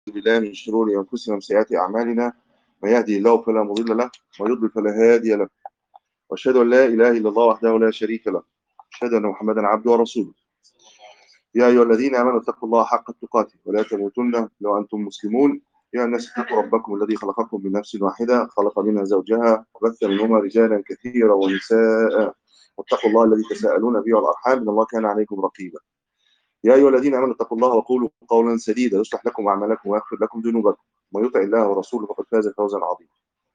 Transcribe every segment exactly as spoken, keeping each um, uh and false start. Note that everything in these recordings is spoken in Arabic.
بالله من شرور أنفسنا ومن سيئات أعمالنا، من يهدي الله فلا مضل له ومن يضلل فلا هادي له، وأشهد أن لا إله إلا الله وحده لا شريك له، أشهد أن محمدا عبده ورسوله. يا أيها الذين آمنوا اتقوا الله حق تقاته ولا تموتن إلا وأنتم مسلمون. يا الناس اتقوا ربكم الذي خلقكم من نفس واحدة خلق منها زوجها وبث منهما رجالا كثيرا ونساء، واتقوا الله الذي تساءلون به والأرحام إن الله كان عليكم رقيبا. يا أيها الذين آمنوا اتقوا الله وقولوا قولا سديدا يصلح لكم أعمالكم ويغفر لكم ذنوبكم، ومن يطع الله ورسوله فقد فاز فوزا عظيما.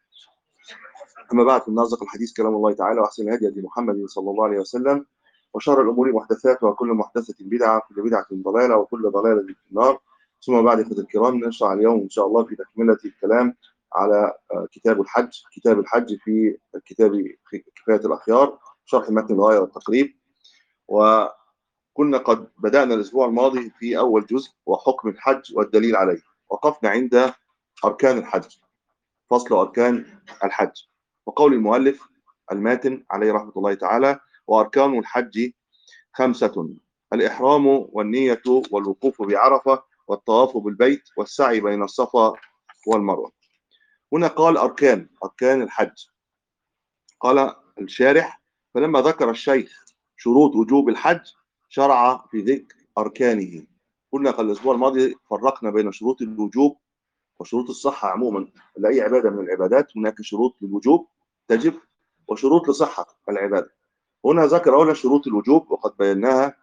أما بعد، فإن أصدق الحديث كلام الله تعالى، وأحسن الهدي هدي محمد صلى الله عليه وسلم، وشر الأمور محدثاتها وكل محدثة بدعة وكل بدعة ضلالة وكل ضلالة في النار. ثم بعد، إخوة الكرام، نشرع اليوم إن شاء الله في تكملة الكلام على كتاب الحج كتاب الحج في كتاب كفاية الأخيار، شرح متن الغاية والتقريب. و كنا قد بدأنا الأسبوع الماضي في أول جزء وحكم الحج والدليل عليه، وقفنا عند أركان الحج، فصل أركان الحج، وقول المؤلف الماتن عليه رحمة الله تعالى: وأركان الحج خمسة: الإحرام والنية والوقوف بعرفة والطواف بالبيت والسعي بين الصفا والمروة. هنا قال أركان أركان الحج. قال الشارح: فلما ذكر الشيخ شروط وجوب الحج شرع في ذكر أركانه. قلنا قبل الأسبوع الماضي فرقنا بين شروط الوجوب وشروط الصحة. عموما لأي عبادة من العبادات هناك شروط للوجوب تجب وشروط لصحة العبادة. هنا ذكر أولا شروط الوجوب، وقد بيناها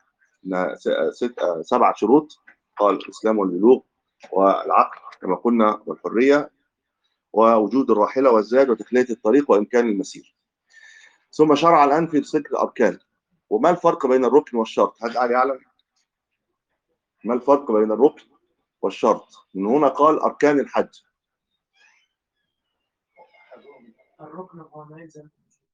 سبعة شروط. قال الإسلام والبلوغ والعقل كما قلنا والحرية ووجود الراحلة والزاد وتخلية الطريق وإمكان المسير. ثم شرع الآن في ذكر الأركان. وما الفرق بين الركن والشرط؟ هل قال يعلم ما الفرق بين الركن والشرط؟ من هنا قال أركان الحج. الركن هو ما يلزم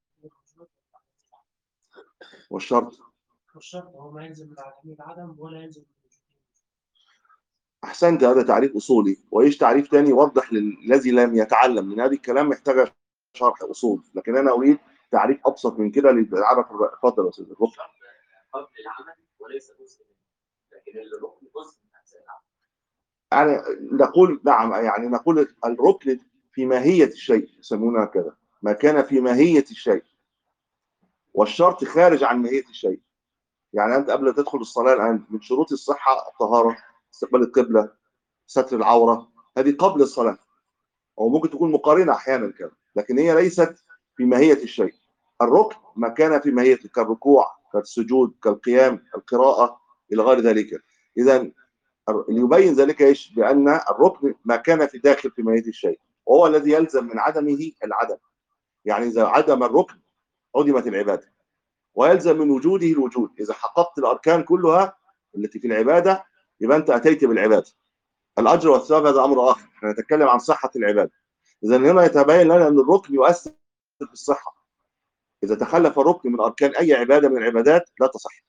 والشرط والشرط هو ما يلزم من عدم العدم ولا يلزم من الوجود. أحسنت، هذا تعريف أصولي. وإيش تعريف تاني يوضح للذي لم يتعلم من هذه الكلام محتاج شرح أصول، لكن أنا أريد تعريف أبسط من كده للعبث. اتفضل يا أستاذ. الركن قبل العمل وليس جزء منه، لكن الركن جزء من اجزاء العمل. يعني نقول نعم، يعني نقول الركن في ماهية الشيء، يسمونها كذا، ما كان في ماهية الشيء، والشرط خارج عن ماهية الشيء. يعني أنت قبل تدخل الصلاة الآن من شروط الصحة الطهارة، استقبال القبلة، ستر العورة، هذه قبل الصلاة، أو ممكن تكون مقارنة أحيانا كده، لكن هي ليست في ماهية الشيء. الركن ما كان في ماهيته كالركوع كالسجود كالقيام القراءة إلى غير ذلك. إذا ليبين ذلك ايش؟ بأن الركن ما كان في داخل في ماهية الشيء، وهو الذي يلزم من عدمه العدم. يعني إذا عدم الركن عدمت العبادة، ويلزم من وجوده الوجود. إذا حققت الأركان كلها التي في العبادة يبقى أنت أتيت بالعبادة. الأجر والثواب هذا أمر آخر، احنا نتكلم عن صحة العبادة. إذا هنا يتبين لنا أن الركن يؤثر في الصحة. إذا تخلف الركن من أركان أي عبادة من العبادات لا تصح.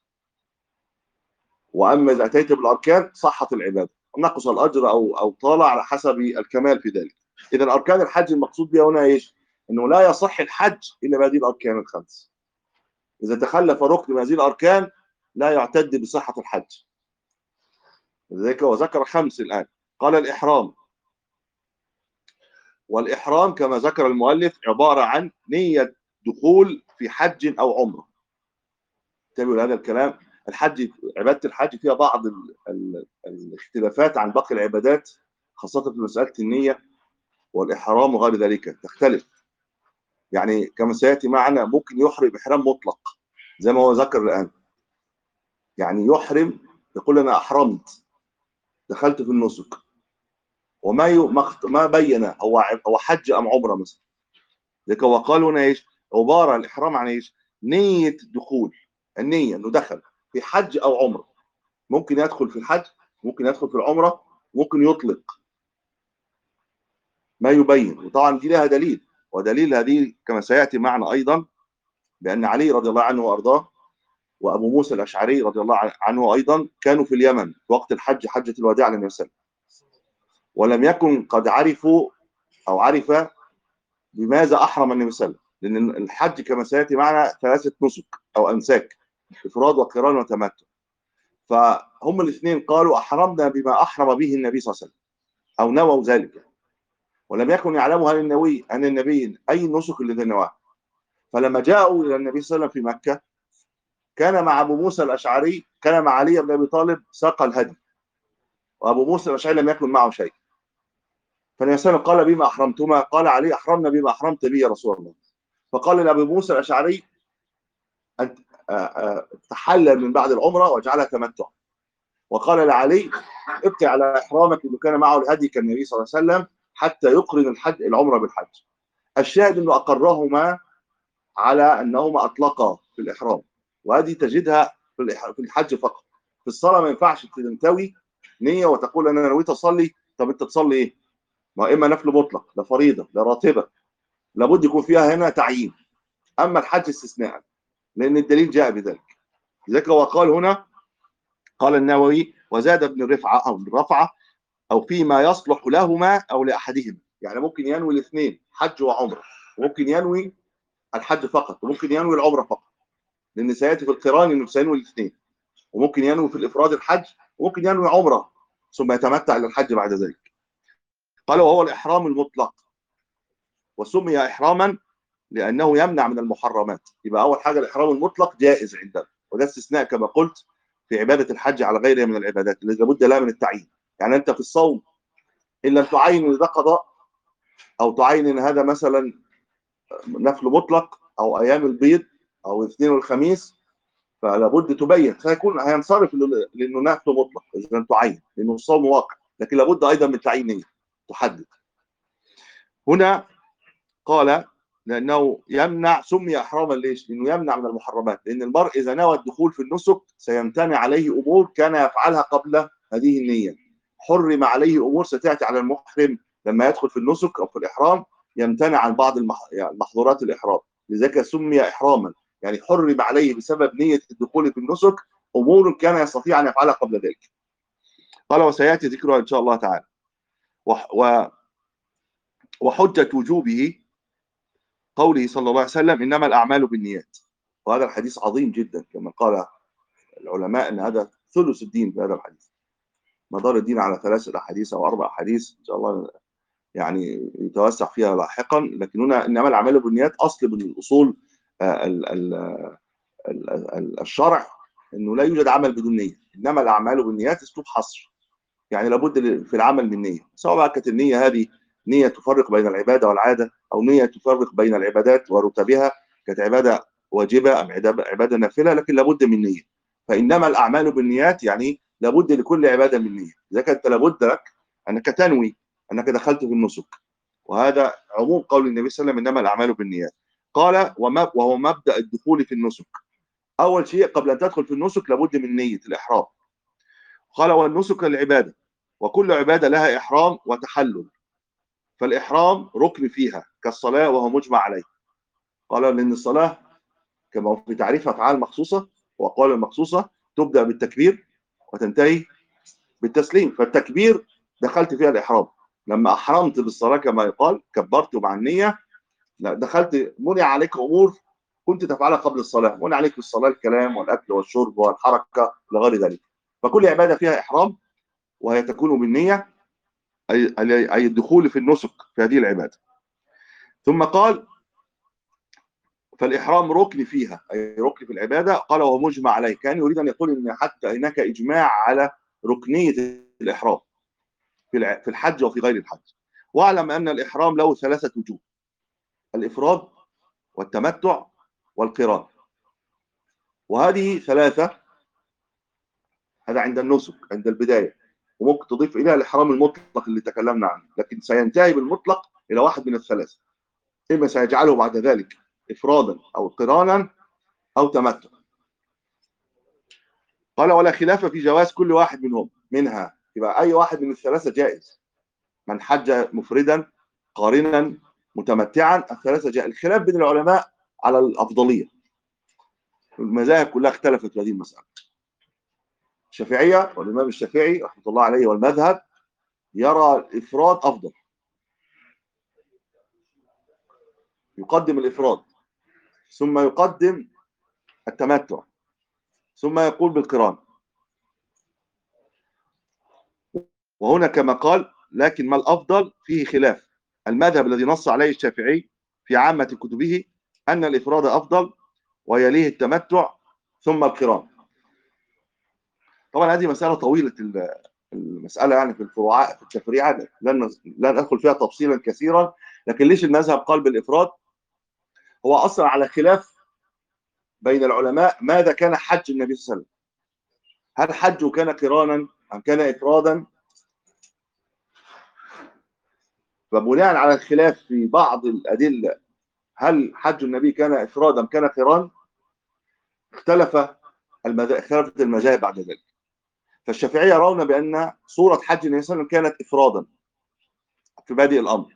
وأما إذا أتيت بالأركان صحت العبادة، نقص الأجر أو أو طال على حسب الكمال في ذلك. إذا أركان الحج المقصود بها هنا إيش؟ أنه لا يصح الحج إلا بهذه الأركان الخمس. إذا تخلف ركن من هذه الأركان لا يعتد بصحة الحج. لذلك وذكر خمس الآن. قال الإحرام، والإحرام كما ذكر المؤلف عبارة عن نية دخول في حج أو عمرة. انتبهوا لهذا الكلام. الحج، عبادة الحج فيها بعض ال ال الاختلافات عن باقي العبادات، خاصة في مسألة النية والإحرام وغير ذلك تختلف. يعني كما سيأتي معنا ممكن يحرم إحرام مطلق زي ما هو ذكر الآن. يعني يحرم يقول أنا أحرمت، دخلت في النسك، وما ي... ما بين هو هو حج أم عمرة مثلا. لذلك هو قال هنا إيش؟ عبارة الإحرام عن إيش؟ نية دخول، النية إنه دخل في حج أو عمرة. ممكن يدخل في الحج، ممكن يدخل في العمرة، ممكن يطلق ما يبين. وطبعا دي لها دليل، ودليل هذه كما سيأتي معنا أيضا بأن علي رضي الله عنه وأرضاه وأبو موسى الأشعري رضي الله عنه أيضا كانوا في اليمن في وقت الحج، حجة الوداع للنبي صلى الله عليه وسلم، ولم يكن قد عرفوا أو عرف بماذا أحرم النبي صلى الله عليه وسلم. لأن الحج كما سيأتي معنا ثلاثة نسك أو أمساك، إفراد وقران وتمتع. فهم الاثنين قالوا أحرمنا بما أحرم به النبي صلى الله عليه وسلم. أو نووا ذلك، ولم يكن يعلمها عن النبي عن النبي أي النسك الذي نواه. فلما جاءوا إلى النبي صلى الله عليه وسلم في مكة، كان مع أبو موسى الأشعري، كان مع علي بن أبي طالب ساق الهدي، وأبو موسى الأشعري لم يكن معه شيء. فالنبي صلى الله عليه وسلم قال: بما أحرمتما؟ قال علي: أحرمنا بما أحرمت به يا رسول الله. فقال لأبي موسى الأشعري: أن تحلل من بعد العمرة واجعلها تمتع. وقال لعلي: ابقي على إحرامك، إنه كان معه الهدي كالنبي صلى الله عليه وسلم حتى يقرن الحج العمرة بالحج. الشاهد أنه أقرهما على أنهما أطلقا في الإحرام، وهذه تجدها في الحج فقط. في الصلاة ما ينفعش تنتوي نية وتقول أنا نويت أصلي. طب أنت تصلي إيه؟ ما إما نفل مطلق، لا فريضة، لا راتبة، لابد يكون فيها هنا تعيين. أما الحج استثناء، لأن الدليل جاء بذلك. لذلك هو قال هنا، قال النووي: وزاد ابن رفعة أو ابن رفعة أو فيما يصلح لهما أو لأحدهما. يعني ممكن ينوي الاثنين، حج وعمرة، وممكن ينوي الحج فقط، وممكن ينوي العمرة فقط، لأن سيأتي في القران إنه سينوي الاثنين. وممكن ينوي في الإفراد الحج، وممكن ينوي عمرة ثم يتمتع للحج بعد ذلك. قال: وهو الإحرام المطلق، وسمي إحراما لأنه يمنع من المحرمات. يبقى أول حاجة الإحرام المطلق جائز عندنا، وده استثناء كما قلت في عبادة الحج على غيرها من العبادات التي لابد لها من التعيين. يعني أنت في الصوم إن لم تعين إن ده قضاء، أو تعين إن هذا مثلا نفل مطلق، أو أيام البيض، أو الاثنين والخميس، فلابد تبين. سيكون هينصرف لأنه نفل مطلق إذا لم تعين، لأنه الصوم واقع، لكن لابد أيضا من تعيين نية تحدد. هنا قال لأنه يمنع، سمي إحراما ليش؟ لأنه يمنع من المحرمات، لأن المرء إذا نوى الدخول في النسك سيمتنع عليه أمور كان يفعلها قبل هذه النية. حرم عليه أمور ستأتي على المحرم لما يدخل في النسك أو في الإحرام، يمتنع عن بعض المحظورات الإحرام. لذلك سمي إحراما، يعني حرم عليه بسبب نية الدخول في النسك أمور كان يستطيع أن يفعلها قبل ذلك. قال: وسيأتي ذكرها إن شاء الله تعالى. وحجة وجوبه قوله صلى الله عليه وسلم: إنما الأعمال بالنيات. وهذا الحديث عظيم جدا، كما قال العلماء أن هذا ثلث الدين بهذا الحديث. مدار الدين على ثلاث أحاديث أو أربع أحاديث إن شاء الله يعني يتوسع فيها لاحقا، لكن هنا إنما الأعمال بالنيات أصل من الأصول الشرع، أنه لا يوجد عمل بدون نية. إنما الأعمال بالنيات أسلوب حصر، يعني لابد في العمل من نية، سواء بقى كانت النية هذه نية تفرق بين العبادة والعادة، أو نية تفرق بين العبادات ورتبها، كانت عبادة واجبة أم عبادة نافلة، لكن لابد من نية. فإنما الأعمال بالنيات يعني لابد لكل عبادة من نية. إذا كانت لابد لك أنك تنوي أنك دخلت في النسك، وهذا عموم قول النبي صلى الله عليه وسلم: إنما الأعمال بالنيات. قال: وهو مبدأ الدخول في النسك. أول شيء قبل أن تدخل في النسك لابد من نية الإحرام. قال: والنسك العبادة، وكل عبادة لها إحرام وتحلل، فالإحرام ركن فيها كالصلاة وهو مجمع عليه. قال: لأن الصلاة كما في تعريف أفعال مخصوصة وأقوال مخصوصة تبدأ بالتكبير وتنتهي بالتسليم، فالتكبير دخلت فيها الإحرام. لما أحرمت بالصلاة كما يقال كبرت مع النية، لا دخلت، منع عليك أمور كنت تفعلها قبل الصلاة، منع عليك في الصلاة الكلام والأكل والشرب والحركة لغير ذلك. فكل عبادة فيها إحرام، وهي تكون بالنية، أي أي الدخول في النسك في هذه العبادة. ثم قال: فالإحرام ركن فيها، أي ركن في العبادة. قال: وهو مجمع عليه، كان يريد أن يقول أن حتى هناك إجماع على ركنية الإحرام في الحج وفي غير الحج. واعلم أن الإحرام له ثلاثة وجوه: الإفراد والتمتع والقران. وهذه ثلاثة، هذا عند النسك عند البداية، وممكن تضيف إليها الإحرام المطلق اللي تكلمنا عنه، لكن سينتهي بالمطلق إلى واحد من الثلاثة، إما سيجعله بعد ذلك إفرادا أو قرانا أو تمتع. قال: ولا خلاف في جواز كل واحد منهم منها. يبقى أي واحد من الثلاثة جائز، من حج مفردا قارنا متمتعا، الثلاثة جائز. الخلاف بين العلماء على الأفضلية، المذاهب كلها اختلفت في هذه المسألة. الشافعية والإمام الشافعي رحمة الله عليه والمذهب يرى الإفراد أفضل، يقدم الإفراد ثم يقدم التمتع ثم يقول بالقران. وهنا كما قال لكن ما الأفضل فيه خلاف. المذهب الذي نص عليه الشافعي في عامة كتبه أن الإفراد أفضل ويليه التمتع ثم القران. طبعا هذه مسألة طويلة المسألة يعني في الفروعات في التفريعات، لن لن أدخل فيها تفصيلا كثيرا. لكن ليش المذهب قال بالإفراد؟ هو أصلا على خلاف بين العلماء ماذا كان حج النبي صلى الله عليه وسلم. هل حجه كان قرانا أم كان إفرادا؟ فبناء على الخلاف في بعض الأدلة هل حج النبي كان إفرادا أم كان قران، اختلف المذاهب اختلفت المذاهب بعد ذلك. فالشافعية يرون بأن صورة حج النبي صلى الله عليه وسلم كانت إفرادا في بادئ الأمر،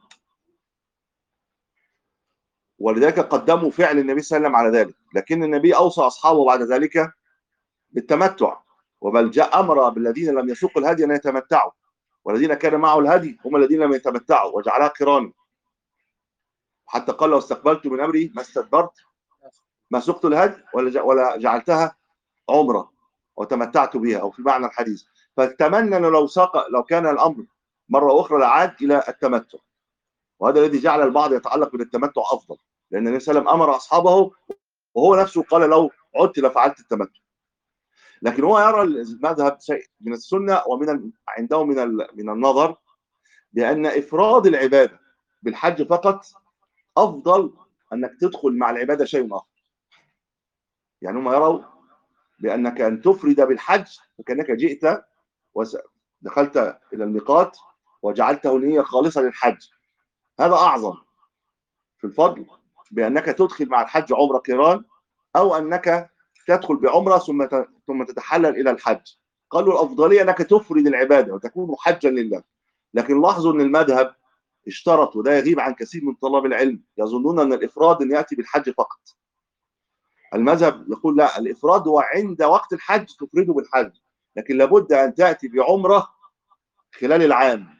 ولذلك قدموا فعل النبي صلى الله عليه وسلم على ذلك. لكن النبي أوصى أصحابه بعد ذلك بالتمتع، وبل جاء أمر بالذين لم يسوقوا الهدي أن يتمتعوا، والذين كان معه الهدي هم الذين لم يتمتعوا وجعلها قرانا. حتى قال لو استقبلت من أمري ما استدبرت ما سقت الهدي ولا ولا جعلتها عمرة وتمتعت بها، أو في معنى الحديث. فتمنى لو ساق لو كان الأمر مرة أخرى لعاد إلى التمتع، وهذا الذي جعل البعض يتعلق بالتمتع أفضل، لأن النبي صلى الله عليه وسلم أمر أصحابه وهو نفسه قال لو عدت لفعلت التمتع. لكن هو يرى المذهب شيء من السنة ومن عنده من من النظر بأن إفراد العبادة بالحج فقط أفضل أنك تدخل مع العبادة شيء آخر. يعني هم يروا بأنك أن تفرد بالحج فكأنك جئت ودخلت إلى الميقات وجعلته نية خالصة للحج، هذا أعظم في الفضل بأنك تدخل مع الحج عمرة قران، أو أنك تدخل بعمرة ثم ثم تتحلل إلى الحج. قالوا الأفضلية أنك تفرد العبادة وتكون حجا لله. لكن لاحظوا أن المذهب اشترط، وده يغيب عن كثير من طلاب العلم، يظنون أن الإفراد أن يأتي بالحج فقط. المذهب يقول لا، الإفراد هو عند وقت الحج تفرده بالحج، لكن لابد أن تأتي بعمرة خلال العام،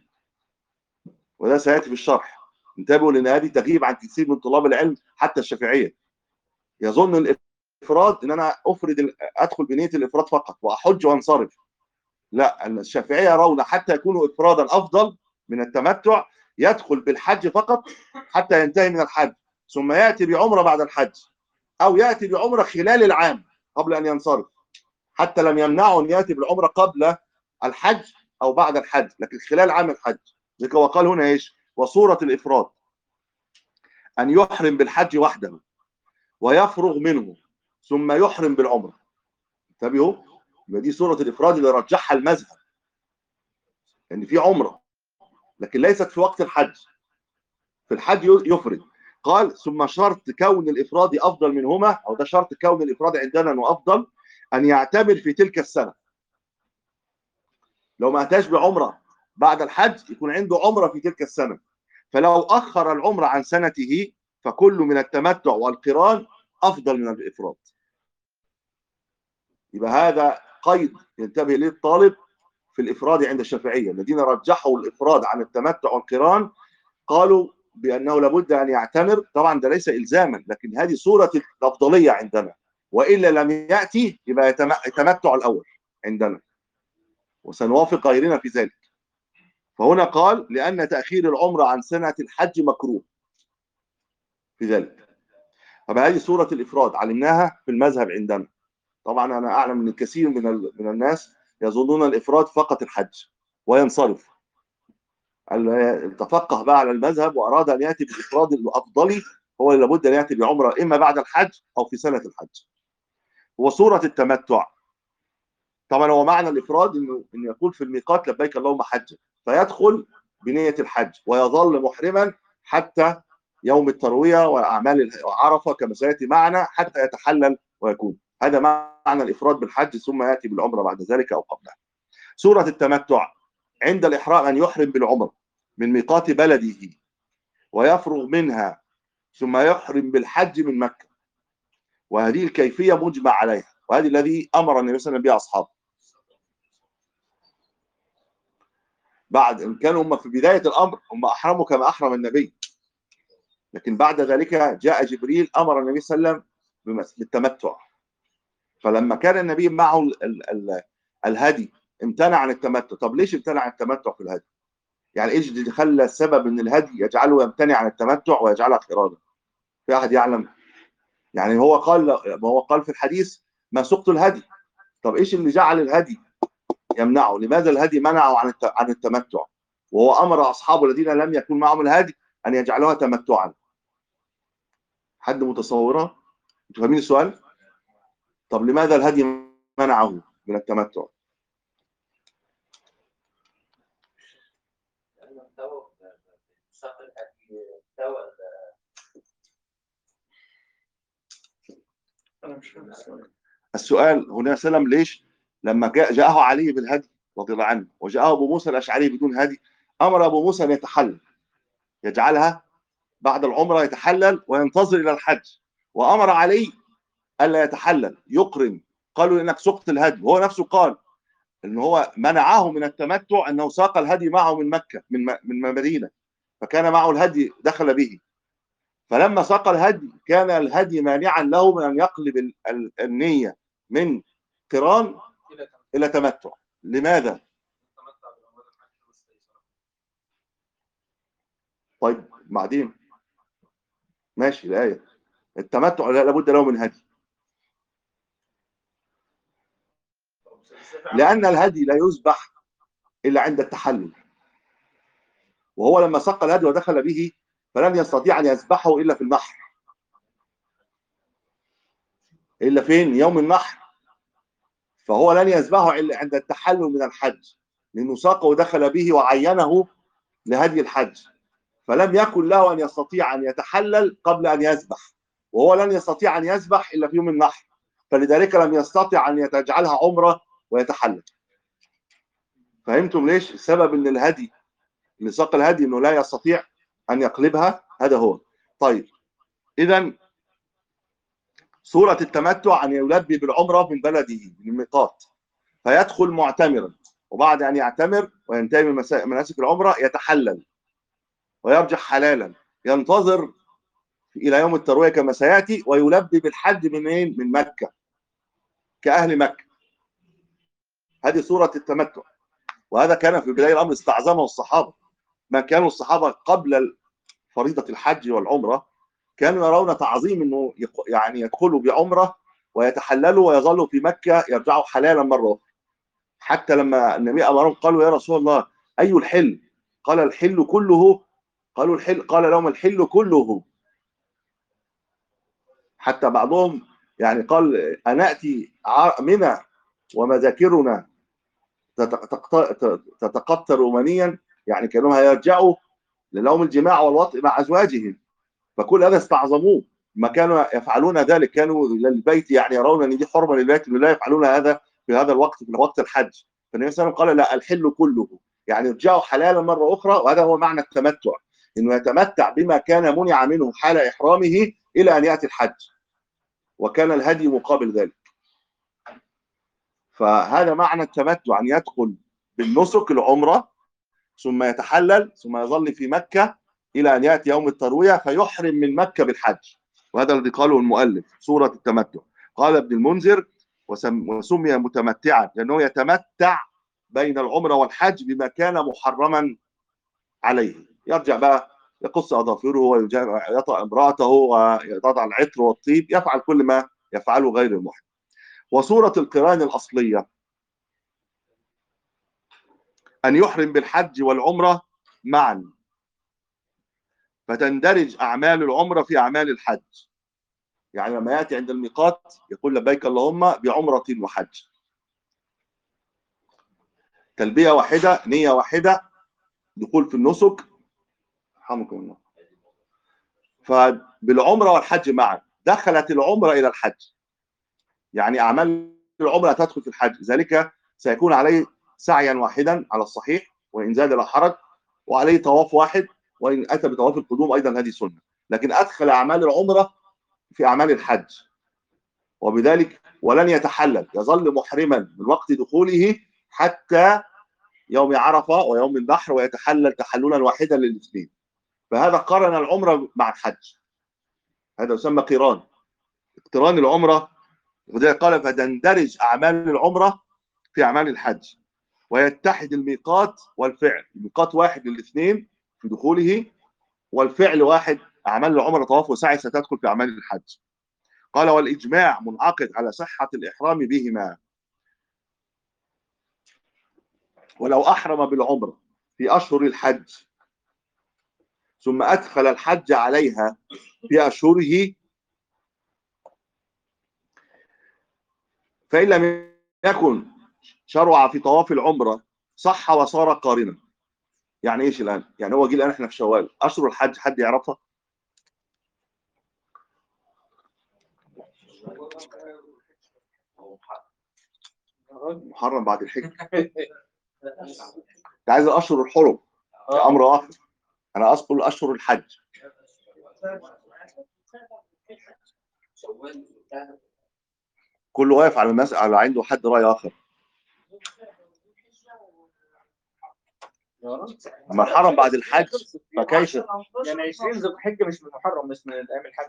وده سيأتي في الشرح. انتبهوا لأن هذه تغيب عن كثير من طلاب العلم حتى الشافعية. يظن الإفراد أن أنا أفرد أدخل بنية الإفراد فقط وأحج وأنصرف. لا، الشافعية يرون حتى يكونوا إفرادا أفضل من التمتع، يدخل بالحج فقط حتى ينتهي من الحج، ثم يأتي بعمرة بعد الحج، أو يأتي بعمرة خلال العام قبل أن ينصرف. حتى لم يمنعه أن يأتي بالعمرة قبل الحج أو بعد الحج، لكن خلال عام الحج. ذلك وقال هنا إيش؟ وصورة الإفراد أن يحرم بالحج وحده ويفرغ منه ثم يحرم بالعمرة. انتبهوا، يبقى دي صورة الإفراد اللي رجحها المذهب، ان يعني في عمرة لكن ليست في وقت الحج. في الحج يفرد. قال ثم شرط كون الإفراد أفضل منهما، أو ده شرط كون الإفراد عندنا أنه أفضل، أن يعتمر في تلك السنة. لو ما أتاش بعمرة بعد الحج يكون عنده عمرة في تلك السنة. فلو أخر العمرة عن سنته فكل من التمتع والقران أفضل من الإفراد. يبقى هذا قيد ينتبه له الطالب في الإفراد عند الشافعية. الذين رجحوا الإفراد عن التمتع والقران قالوا بأنه لابد أن يعتمر. طبعا ده ليس إلزاما، لكن هذه صورة الأفضلية عندنا، وإلا لم يأتي يبقى يتمتع الأول عندنا، وسنوافق غيرنا في ذلك. فهنا قال لأن تأخير العمرة عن سنة الحج مكروه في ذلك. فبقى هذه صورة الإفراد علمناها في المذهب عندنا. طبعا أنا أعلم من الكثير من من الناس يظنون الإفراد فقط الحج وينصرف. تفقه بقى على المذهب وأراد أن يأتي بالإفراد الأفضلي، هو لابد أن يأتي بعمرة إما بعد الحج أو في سنة الحج. وصورة التمتع طبعا هو معنى الإفراد إنه إنه يقول في الميقات لبيك اللهم حجا، فيدخل بنية الحج ويظل محرما حتى يوم التروية وأعمال عرفة كما سيأتي معنا، حتى يتحلل ويكون. هذا معنى الإفراد بالحج، ثم يأتي بالعمرة بعد ذلك أو قبلها. سورة التمتع عند الإحرام أن يحرم بالعمرة من ميقات بلده ويفرغ منها ثم يحرم بالحج من مكة. وهذه الكيفية مجمع عليها، وهذه الذي أمر النبي صلى الله عليه وسلم بها أصحابه. بعد إن كانوا هم في بداية الأمر هم أحرموا كما أحرم النبي، لكن بعد ذلك جاء جبريل أمر النبي صلى الله عليه وسلم بالتمتع. فلما كان النبي معه ال ال ال الهدي امتنع عن التمتع. طب ليش امتنع عن التمتع في الهدي؟ يعني ايش اللي خلى السبب ان الهدي يجعله يمتنع عن التمتع ويجعلها قرانا؟ في احد يعلم؟ يعني هو قال، ما هو قال في الحديث ما سقط الهدي. طب ايش اللي جعل الهدي يمنعه؟ لماذا الهدي منعه عن عن التمتع وهو امر اصحابه الذين لم يكن معهم الهدي ان يجعلوها تمتعا؟ حد متصورها؟ انتوا فاهمين السؤال؟ طب لماذا الهدي منعه من التمتع؟ لأن محتوى ساق الهدي محتوى انا مش فاهم السؤال. السؤال هنا سلم ليش لما جاء جاءه علي بالهدي رضي الله عنه وجاءه ابو موسى الاشعري بدون هدي امر ابو موسى ان يتحلل، يجعلها بعد العمره يتحلل وينتظر الى الحج، وامر علي الا يتحلل يقرن. قالوا انك سقط الهدي، وهو نفسه قال ان هو منعه من التمتع انه ساق الهدي معه من مكه من من المدينه، فكان معه الهدي دخل به، فلما ساق الهدي كان الهدي مانعا له من ان يقلب النيه من قران الى تمتع. لماذا؟ طيب بعدين ماشي الايه التمتع لا لابد له من هدي، لان الهدي لا يذبح الا عند التحلل، وهو لما سق الهدي ودخل به فلن يستطيع ان يذبحه الا في النحر. الا فين؟ يوم النحر. فهو لن يذبحه الا عند التحلل من الحج، لانه ساقه ودخل به وعينه لهدي الحج، فلم يكن له ان يستطيع ان يتحلل قبل ان يذبح، وهو لن يستطيع ان يذبح الا في يوم النحر، فلذلك لم يستطع ان يجعلها عمره ويتحلل. فهمتم ليش السبب ان الهدي اللي ساق الهدي انه لا يستطيع ان يقلبها؟ هذا هو. طيب اذا صورة التمتع ان يلبي بالعمره من بلده من الميقات، فيدخل معتمرا، وبعد ان يعتمر وينتهي من مناسك العمره يتحلل ويرجع حلالا، ينتظر الى يوم الترويه كما سياتي، ويلبي بالحج منين؟ من مكه كاهل مكه. هذه صوره التمتع، وهذا كان في بدايه الامر استعظمه الصحابه. ما كانوا الصحابه قبل فريضه الحج والعمره كانوا يرون تعظيم انه يعني يدخلوا بعمره ويتحللوا ويظلوا في مكه يرجعوا حلالا مره اخرى. حتى لما النبي امرهم قالوا يا رسول الله اي الحل؟ قال الحل كله. قالوا الحل، قال لهم الحل كله. حتى بعضهم يعني قال أنأتي منى ومذاكرنا تتقطر منيا، يعني كانوا هيرجعوا للوم الجماع والوطء مع أزواجهم، فكل هذا استعظموه. ما كانوا يفعلون ذلك، كانوا للبيت يعني يرون ان دي حرمه للبيت، لا يفعلون هذا في هذا الوقت في وقت الحج. فالنبي صلى الله عليه وسلم قال لا الحل كله، يعني يرجعوا حلالا مره اخرى، وهذا هو معنى التمتع، انه يتمتع بما كان منع منه حال احرامه الى ان ياتي الحج، وكان الهدي مقابل ذلك. فهذا معنى التمتع، ان يدخل بالنسك العمره ثم يتحلل ثم يظل في مكه الى ان ياتي يوم الترويه فيحرم من مكه بالحج، وهذا الذي قاله المؤلف سوره التمتع. قال ابن المنذر وسمي متمتعا لانه يتمتع بين العمره والحج بما كان محرما عليه. يرجع بقى يقص اظافره ويطأ امراته ويضع العطر والطيب، يفعل كل ما يفعله غير المحرم. وصورة القران الأصلية أن يحرم بالحج والعمرة معا، فتندرج أعمال العمرة في أعمال الحج. يعني لما يأتي عند الميقات يقول لبيك اللهم بعمرة وحج، تلبية واحدة، نية واحدة، دخول في النسك. رحمكم الله. فبالعمرة والحج معا دخلت العمرة إلى الحج، يعني أعمال العمرة تدخل في الحج، ذلك سيكون عليه سعيا واحدا على الصحيح، وإن زاد لا حرج، وعليه طواف واحد، وإن أتى بطواف القدوم أيضا هذه سنة، لكن أدخل أعمال العمرة في أعمال الحج، وبذلك ولن يتحلل، يظل محرما من وقت دخوله حتى يوم عرفة ويوم النحر، ويتحلل تحللا واحدا للاثنين. فهذا قرن العمرة مع الحج، هذا يسمى قران، اقتران العمرة. وذلك قال فتندرج أعمال العمرة في أعمال الحج. ويتحد الميقات والفعل، الميقات واحد للاثنين في دخوله، والفعل واحد، أعمال العمرة طواف وسعي ستدخل في أعمال الحج. قال والإجماع منعقد على صحة الإحرام بهما. ولو أحرم بالعمرة في أشهر الحج ثم أدخل الحج عليها في أشهره، فإن لم يكن شرع في طواف العمرة صح وصار قارنا. يعني ايش الان؟ يعني هو جه الان احنا في شوال، اشهر الحج حد يعرفها؟ محرم بعد الحج. انت عايز الاشهر الحرم، ده امر اخر. انا اذكر اشهر الحج. كله واقف على المسألة، عنده حد راي اخر. اما الحرم بعد الحج فكيف؟ يعني عشرين ذو الحجه مش من محرم، مش من ايام الحج.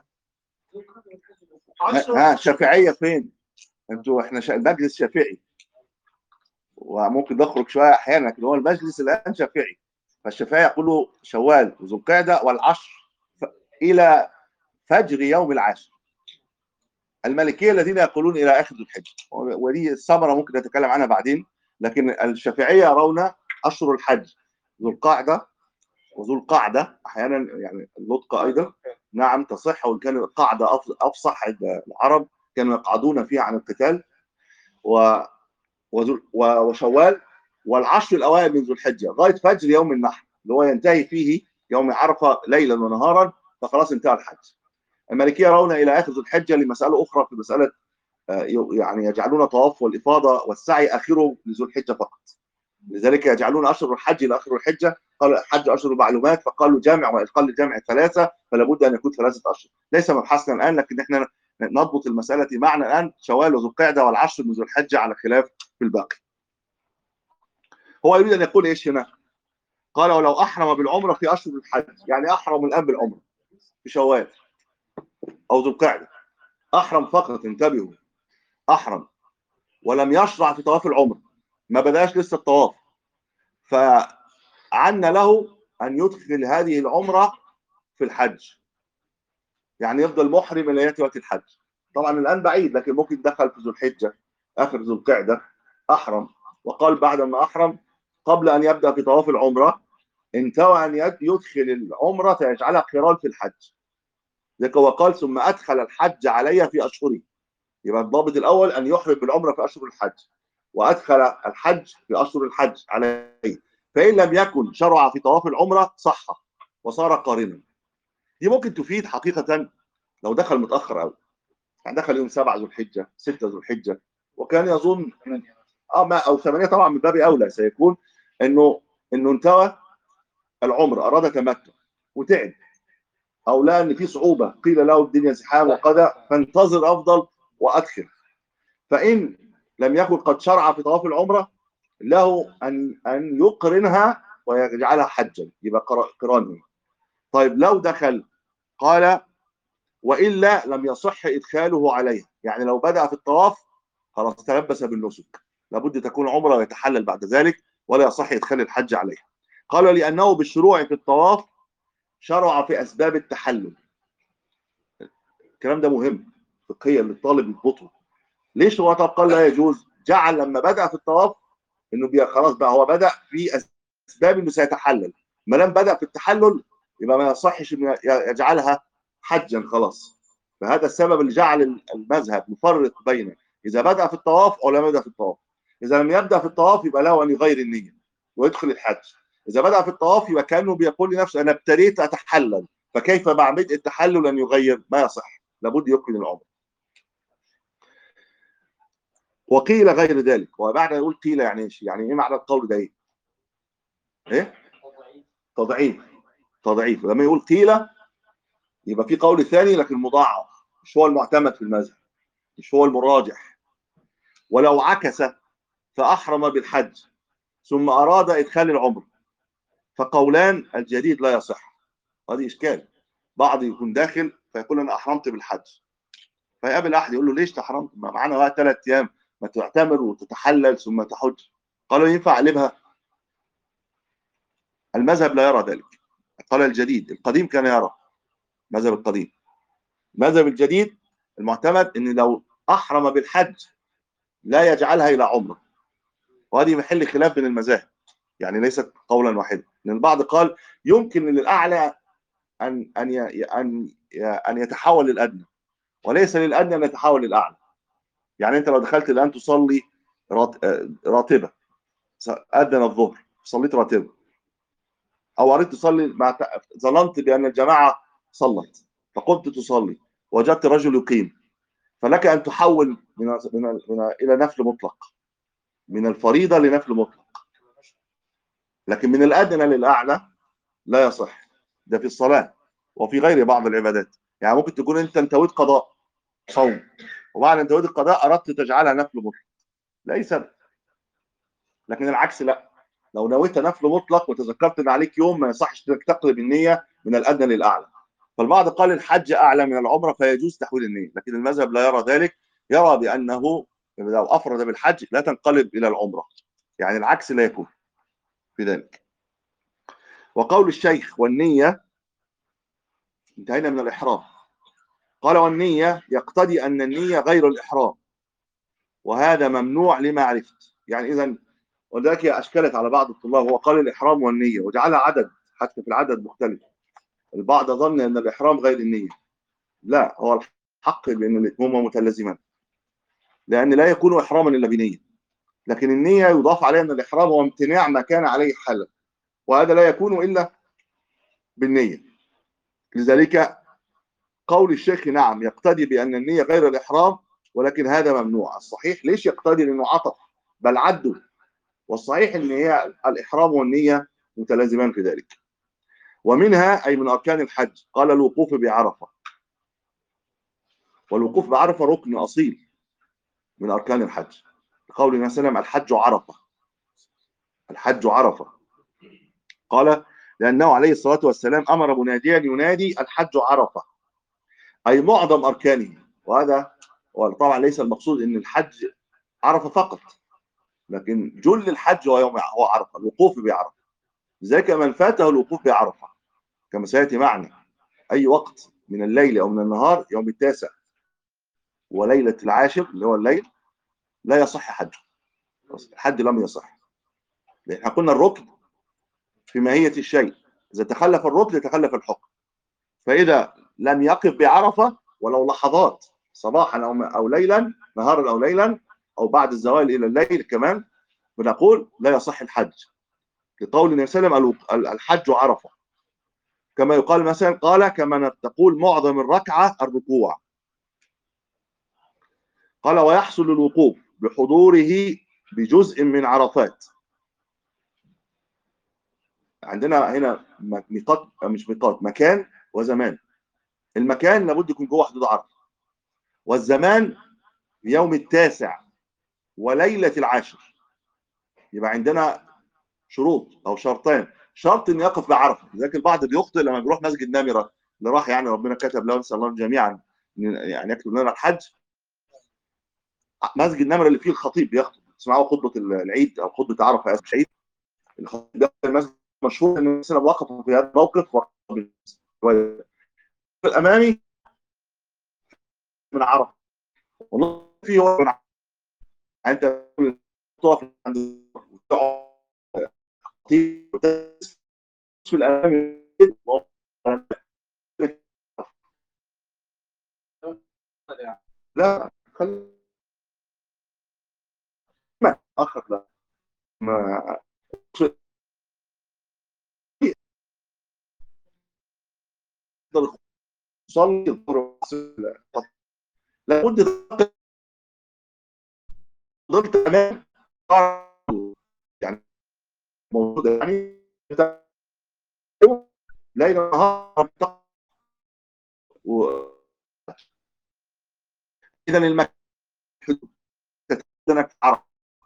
ها شافعيه فين؟ انتوا احنا شا... المجلس شافعي، وممكن نخرج شويه احيانا، لكن هو المجلس الان شافعي. فالشافعي يقولوا شوال وذو القعده والعشر ف... الى فجر يوم العاشر. المالكيه الذين يقولون الى اخر ذو الحجه، ودي الثمره ممكن نتكلم عنها بعدين. لكن الشافعيه يرون اشهر الحج ذو القعده وذو القعده، احيانا يعني اللطقه ايضا نعم تصح، وان كان القعده افصح عند العرب كانوا يقعدون فيها عن القتال، و وشوال والعشر الاوائل من ذو الحجه لغايه فجر يوم النحر اللي هو ينتهي فيه يوم عرفه ليلا ونهارا، فخلاص انتهى الحج. المالكيه يرون الى اخر ذو الحجه لمساله اخرى، في مساله يعني يجعلون طواف والافاضه والسعي اخره لذو الحجه فقط. لذلك يجعلون اشهر الحج الى اخر الحجه، قالوا الحج اشهر معلومات، فقالوا جامع واقل الجامع ثلاثه، فلا بد ان يكون ثلاثه اشهر. ليس مبحثنا الان، لكن احنا نضبط المساله معنى الان شوال وذو القعده والعشر من ذو الحجه على خلاف في الباقي. هو يريد ان يقول ايش هنا؟ قال ولو احرم بالعمره في اشهر الحج، يعني احرم الان بالعمره في شوال او ذو القعده، احرم فقط، انتبهوا، احرم ولم يشرع في طواف العمره، ما بداش لسه الطواف، فعن له ان يدخل هذه العمره في الحج، يعني يفضل محرم الى ياتي وقت الحج. طبعا الان بعيد، لكن ممكن دخل في ذو الحجه اخر ذو القعده احرم، وقال بعد ما احرم قبل ان يبدا في طواف العمره انتوى ان يدخل العمره فيجعلها قران في الحج. ذلك هو قال ثم ادخل الحج علي في اشهره. يبقى الضابط الاول ان يحرم بالعمره في اشهر الحج، وادخل الحج في اشهر الحج عليه. فان لم يكن شرع في طواف العمره صح وصار قارنا. دي ممكن تفيد حقيقه لو دخل متاخر قوي، يعني دخل يوم سبعة ذو الحجه، ستة ذو الحجه، وكان يظن اه ما او ثمانية، طبعا من باب اولى سيكون انه انه انتوى العمره، اراد تمتع وتعب، او لا ان في صعوبه، قيل له الدنيا زحام وقدر، فانتظر افضل وادخل. فان لم يكن قد شرع في طواف العمره له ان ان يقرنها ويجعلها حجا، يبقى قران. طيب لو دخل، قال والا لم يصح ادخاله عليها، يعني لو بدا في الطواف خلاص تلبس بالنسك، لابد تكون عمره ويتحلل بعد ذلك، ولا يصح ادخال الحج عليها. قال لانه بالشروع في الطواف شرع في اسباب التحلل. الكلام ده مهم فقهيا للطالب يضبطه. ليش هو طب قال لا يجوز؟ جعل لما بدا في الطواف انه بي خلاص بقى هو بدا في اسباب انه سيتحلل، ما دام بدا في التحلل يبقى ما يصحش انه يجعلها حجا خلاص. فهذا السبب اللي جعل المذهب يفرق بين اذا بدا في الطواف او لم يبدا في الطواف. اذا لم يبدا في الطواف يبقى له ان يغير النيه ويدخل الحج. اذا بدا في الطواف يبقى كانه بيقول لنفسه انا ابتديت اتحلل، فكيف مع بدء التحلل ان يغير؟ ما يصح، لابد يكمل العمر. وقيل غير ذلك. وبعد يقول قيل يعني ايش؟ يعني ايه معنى القول ده؟ ايه؟ ايه؟ تضعيف. تضعيف. لما يقول قيل يبقى في قول ثاني لكن مضاعف، مش هو المعتمد في المذهب، مش هو المراجح. ولو عكس فاحرم بالحج ثم اراد ادخال العمر، فقولان الجديد لا يصح. هذه اشكال. بعض يكون داخل فيقول انا احرمت بالحج، فيقابل احد يقول له ليش تحرمت؟ ما معانا وقت ثلاث ايام، ما تعتمر وتتحلل ثم تحج. قالوا ينفع اقلبها؟ المذهب لا يرى ذلك. قال الجديد، القديم كان يرى، مذهب القديم. المذهب الجديد المعتمد ان لو احرم بالحج لا يجعلها الى عمره، وهذه محل خلاف بين المذاهب، يعني ليست قولا واحدا، لان البعض قال يمكن للاعلى ان ان ي- ان ي- ان يتحول للادنى، وليس للادنى ان يتحول للاعلى. يعني انت لو دخلت الان تصلي رات- آه، راتبه، اذن الظهر صليت راتبه، او اردت تصلي مع ظننت بان الجماعه صلت فقمت تصلي، وجدت رجل يقيم، فلك ان تحول من من من الى نفل مطلق، من الفريضه لنفل مطلق، لكن من الادنى للاعلى لا يصح. ده في الصلاه وفي غير بعض العبادات. يعني ممكن تكون انت انتويت قضاء صوم، وبعد انتويت القضاء اردت تجعلها نفل مطلق، ليس. لكن العكس لا، لو نويت نفل مطلق وتذكرت ان عليك يوم ما يصحش انك تقلب النيه من الادنى للاعلى. فالبعض قال الحج اعلى من العمره فيجوز تحويل النيه، لكن المذهب لا يرى ذلك، يرى بانه لو افرد بالحج لا تنقلب الى العمره، يعني العكس لا يكون في ذلك. وقول الشيخ والنيه، انتهينا من الاحرام. قال والنيه يقتضي ان النيه غير الاحرام، وهذا ممنوع لما عرفت. يعني اذا ولذلك هي اشكلت على بعض الطلاب، هو قال الاحرام والنيه وجعلها عدد، حتى في العدد مختلف. البعض ظن ان الاحرام غير النيه، لا، هو الحق بان الاثنين متلازمان، لان لا يكون احراما الا بنيه، لكن النيه يضاف عليها ان الاحرام هو امتناع ما كان عليه حلا، وهذا لا يكون الا بالنيه. لذلك قول الشيخ نعم يقتضي بان النيه غير الاحرام، ولكن هذا ممنوع. الصحيح ليش يقتضي؟ لانه عطف بل عدوا، والصحيح ان هي الاحرام والنيه متلازمان في ذلك. ومنها اي من اركان الحج قال الوقوف بعرفه، والوقوف بعرفه ركن اصيل من اركان الحج، قول النبي صلى الله عليه وسلم الحج عرفه، الحج عرفه. قال لانه عليه الصلاه والسلام امر مناديا ينادي الحج عرفه، اي معظم اركانه. وهذا طبعا ليس المقصود ان الحج عرفه فقط، لكن جل الحج هو يوم هو عرفه، الوقوف بعرفه. لذلك من فاته الوقوف بعرفه كما سياتي معنا اي وقت من الليل او من النهار يوم التاسع وليله العاشر اللي هو الليل لا يصح حجه، الحج لم يصح، لان احنا قلنا الركن في ماهيه الشيء، اذا تخلف الركن تخلف الحكم. فاذا لم يقف بعرفه ولو لحظات صباحا او او ليلا، نهارا او ليلا، او بعد الزوال الى الليل كمان، بنقول لا يصح الحج، لقول النبي صلى الله عليه وسلم الحج عرفه. كما يقال مثلا قال كما تقول معظم الركعه الركوع. قال ويحصل الوقوف بحضوره بجزء من عرفات. عندنا هنا ميقات، مش ميقات، مكان وزمان. المكان لابد يكون جوه حدود عرفه، والزمان يوم التاسع وليله العاشر. يبقى عندنا شروط او شرطان، شرط انه يقف بعرفه. لذلك البعض بيخطئ لما بيروح مسجد نمره اللي راح، يعني ربنا كتب له نسال الله جميعا يعني يكتب لنا الحج. مسجد نمره اللي فيه الخطيب بيخطب، تسمعوا خطبه العيد او خطبه عرفه، مش عيد، الخطيب ده المسجد مشهور ان مثلا وقف في هذا الموقف الامامي من عرفه، والله في هو من عرفة. انت تقف عند في الامامي لا خلي ما اخر لا ما يقدر يصلي لابد فضلت امام يعني موجوده، يعني ليل نهار و... اذا المكان انك تعرف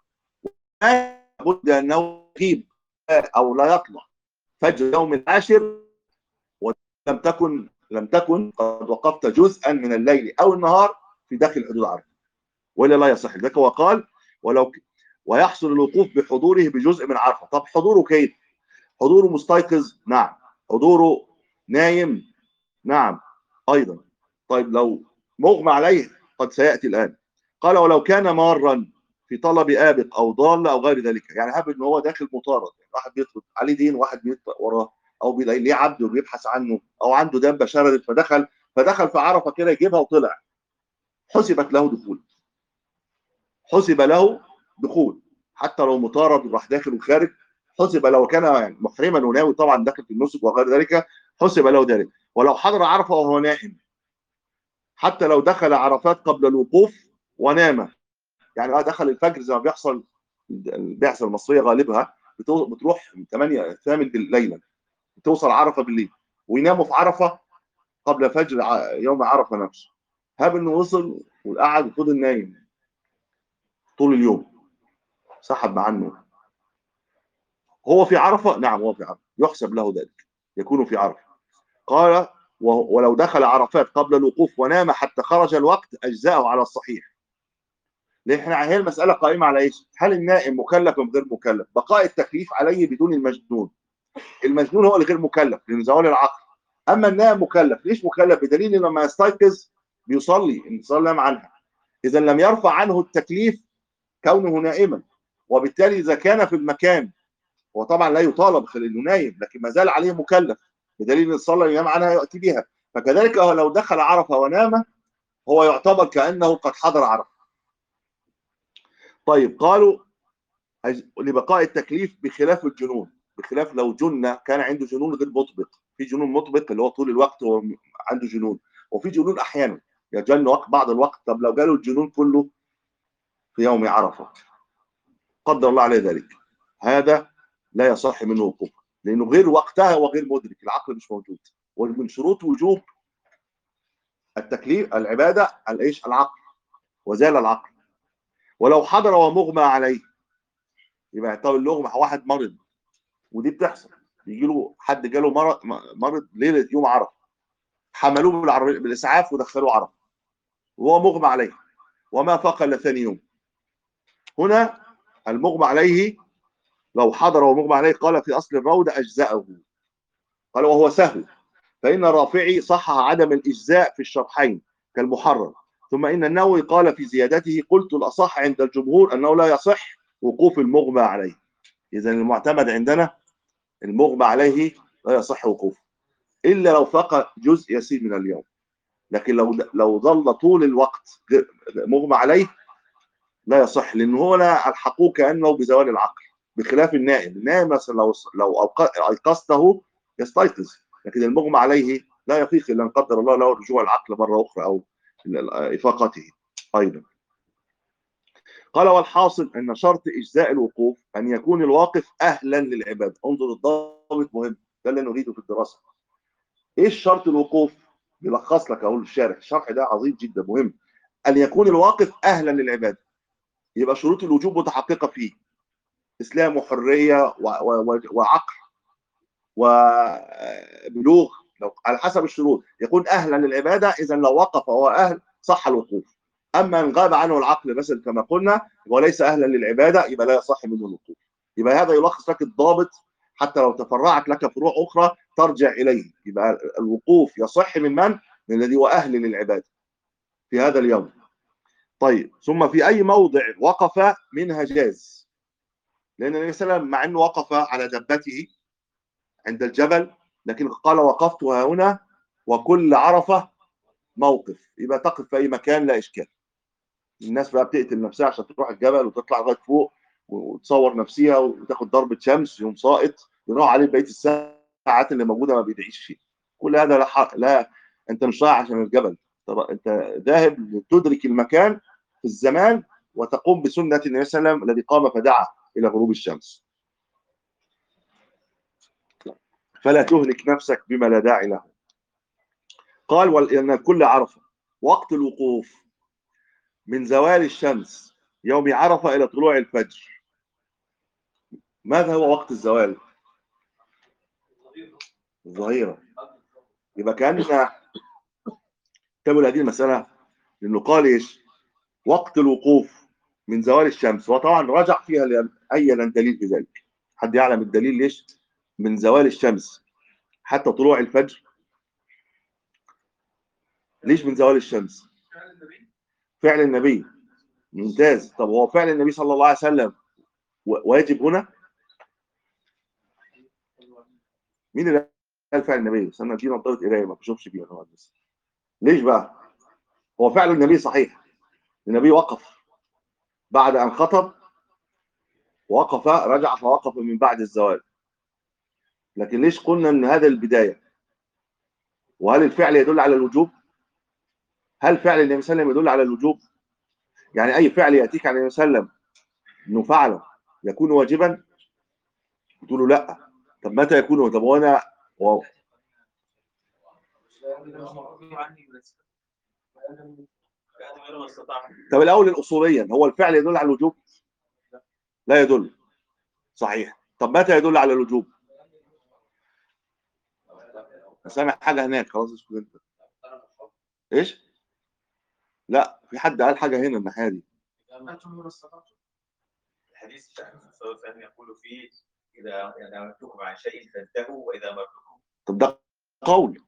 لابد انه يغيب او لا يطلع فجر يوم العاشر ولم تكن لم تكن قد وقفت جزءا من الليل او النهار في داخل حدود عرفه، ولا لا يصح. ذلك هو قال ولو ويحصل الوقوف بحضوره بجزء من عرفة. طب حضوره كيف؟ حضوره مستيقظ؟ نعم. حضوره نايم؟ نعم أيضا. طيب لو مغمى عليه؟ قد سيأتي الآن. قال ولو كان مارا في طلب آبق أو ضال أو غير ذلك، يعني هاب إن هو داخل مطارد، واحد بيطلب عليه دين واحد بيطلب وراه، أو بيلاقي ليه عبد وبيبحث عنه، أو عنده دابة شردت فدخل فدخل في عرفة كده يجيبها وطلع، حسبت له دخول، حسب له دخول حتى لو مطارد وراح داخل وخارج، حسب لو كان يعني محرما وناوي طبعا داخل في النسك وغير ذلك، حسب له ذلك. ولو حضر عرفه وهو نائم، حتى لو دخل عرفات قبل الوقوف ونام، يعني اه دخل الفجر زي ما بيحصل البعثه المصريه غالبها بتروح ثمانية ثامن بالليل، توصل عرفه بالليل ويناموا في عرفه قبل فجر يوم عرفه نفسه. هاب انه وصل وقعد وفضل نايم طول اليوم، سحب عنه. هو في عرفه؟ نعم هو في عرفه، يحسب له ذلك، يكون في عرفه. قال ولو دخل عرفات قبل الوقوف ونام حتى خرج الوقت اجزاءه على الصحيح. لان احنا هي المساله قائمه على ايش؟ هل النائم مكلف ام غير مكلف؟ بقاء التكليف عليه بدون المجنون. المجنون هو الغير مكلف لان زوال العقل. اما النائم مكلف. ليش مكلف؟ بدليل ان لما يستيقظ بيصلي، ان صلى نام عنها. اذا لم يرفع عنه التكليف كونه نائما، وبالتالي اذا كان في المكان هو طبعا لا يطالب انه نايم، لكن ما زال عليه مكلف بدليل ان صلى ينام عنها ياتي بها. فكذلك لو دخل عرفه ونام هو يعتبر كانه قد حضر عرفه. طيب قالوا لبقاء التكليف بخلاف الجنون، بخلاف لو جن كان عنده جنون غير مطبق. في جنون مطبق اللي هو طول الوقت هو عنده جنون، وفي جنون احيانا يجن وقت بعض الوقت. طب لو جاله الجنون كله في يوم عرفه قدر الله عليه ذلك، هذا لا يصح منه وقوف، لانه غير وقتها وغير مدرك، العقل مش موجود. ومن شروط وجوب التكليف العباده الايش؟ العقل، وزال العقل. ولو حضر ومغمى عليه، يبقى طب اللغمه واحد مرض، ودي بتحصل، يجي له حد جاله مرض مرض ليله يوم عرفه، حملوه بالعربيه بالاسعاف ودخلوه عرفه وهو مغمى عليه وما فاق الا ثاني يوم. هنا المغمى عليه لو حضر ومغمى عليه قال في اصل الروضه اجزاءه، قال وهو سهو، فان الرافعي صحح عدم الاجزاء في الشرحين كالمحرر. ثم ان النووي قال في زيادته قلت الاصح عند الجمهور انه لا يصح وقوف المغمى عليه. اذا المعتمد عندنا المغمى عليه لا يصح وقوفه الا لو فاق جزء يسير من اليوم، لكن لو لو ظل طول الوقت مغمى عليه لا يصح، لانه هو لا الحقوه كانه بزوال العقل، بخلاف النائم. النائم مثلا لو لو ايقظته يستيقظ، لكن المغمى عليه لا يفيق الا ان قدر الله له رجوع العقل مره اخرى او افاقته ايضا. قال والحاصل ان شرط اجزاء الوقوف ان يكون الواقف اهلا للعباده. انظر الضابط مهم، ده اللي نريده في الدراسه. ايش شرط الوقوف؟ يلخص لك اقول الشارح، الشرح ده عظيم جدا مهم. ان يكون الواقف اهلا للعباده، يبقى شروط الوجوب متحققه فيه، اسلام وحريه وعقل وبلوغ، لو على حسب الشروط يكون اهلا للعباده. اذا لو وقف وهو اهل صح الوقوف. اما ان غاب عنه العقل مثلا كما قلنا وليس اهلا للعباده يبقى لا يصح منه الوقوف. يبقى هذا يلخص لك الضابط، حتى لو تفرعت لك فروع اخرى ترجع اليه. يبقى الوقوف يصح من من؟ من الذي هو اهل للعباده في هذا اليوم. طيب ثم في اي موضع وقف منها جاز، لان النبي صلى الله عليه وسلم مع انه وقف على دبته عند الجبل لكن قال وقفت هنا وكل عرفه موقف، يبقى تقف في اي مكان لا اشكال. الناس بقى بتقتل نفسها عشان تروح الجبل وتطلع لغايه فوق وتصور نفسها وتاخد ضربه شمس يوم ساقط يروح عليه بقيه الساعات اللي موجوده ما بيدعيش فيها. كل هذا لا حق. لا، انت مش رايح عشان الجبل، طب انت ذاهب تدرك المكان في الزمان وتقوم بسنه النبي صلى الله عليه وسلم الذي قام فدعا الى غروب الشمس. فلا تهلك نفسك بما لا داعي له. قال وان كل عرفه وقت الوقوف من زوال الشمس يوم عرفه الى طلوع الفجر. ماذا هو وقت الزوال؟ الظهيره. يبقى كان تقول هذه المساله، لانه قال ايش؟ وقت الوقوف من زوال الشمس، وطبعا رجع فيها أي دليل بذلك. حد يعلم الدليل ليش من زوال الشمس حتى طلوع الفجر؟ ليش من زوال الشمس؟ فعل النبي. ممتاز. طب هو فعل النبي صلى الله عليه وسلم واجب هنا؟ مين اللي قال فعل النبي؟ استنى دي نظاره قرايه ما بشوفش بيها خالص. بس ليش بقى؟ هو فعل النبي صحيح، النبي وقف بعد ان خطب، وقف رجع فوقف من بعد الزوال. لكن ليش قلنا ان هذا البدايه؟ وهل الفعل يدل على الوجوب؟ هل فعل النبي صلى الله عليه وسلم يدل على الوجوب؟ يعني اي فعل ياتيك عن النبي صلى الله عليه وسلم انه فعله يكون واجبا؟ تقول له لا. طب متى يكون؟ طب وانا و... طب الاول الاصوليا، هو الفعل يدل على الوجوب؟ لا يدل. صحيح. طب متى يدل على الوجوب؟ سامع حاجه هناك؟ خلاص اسكت انت. ايش؟ لا، في حد قال حاجه هنا الناحيه دي. الحديث الشيخ صلى الله عليه وسلم يقول فيه اذا يعني امرتكم عن شيء فانتهوا واذا امرتكم. طب ده قول.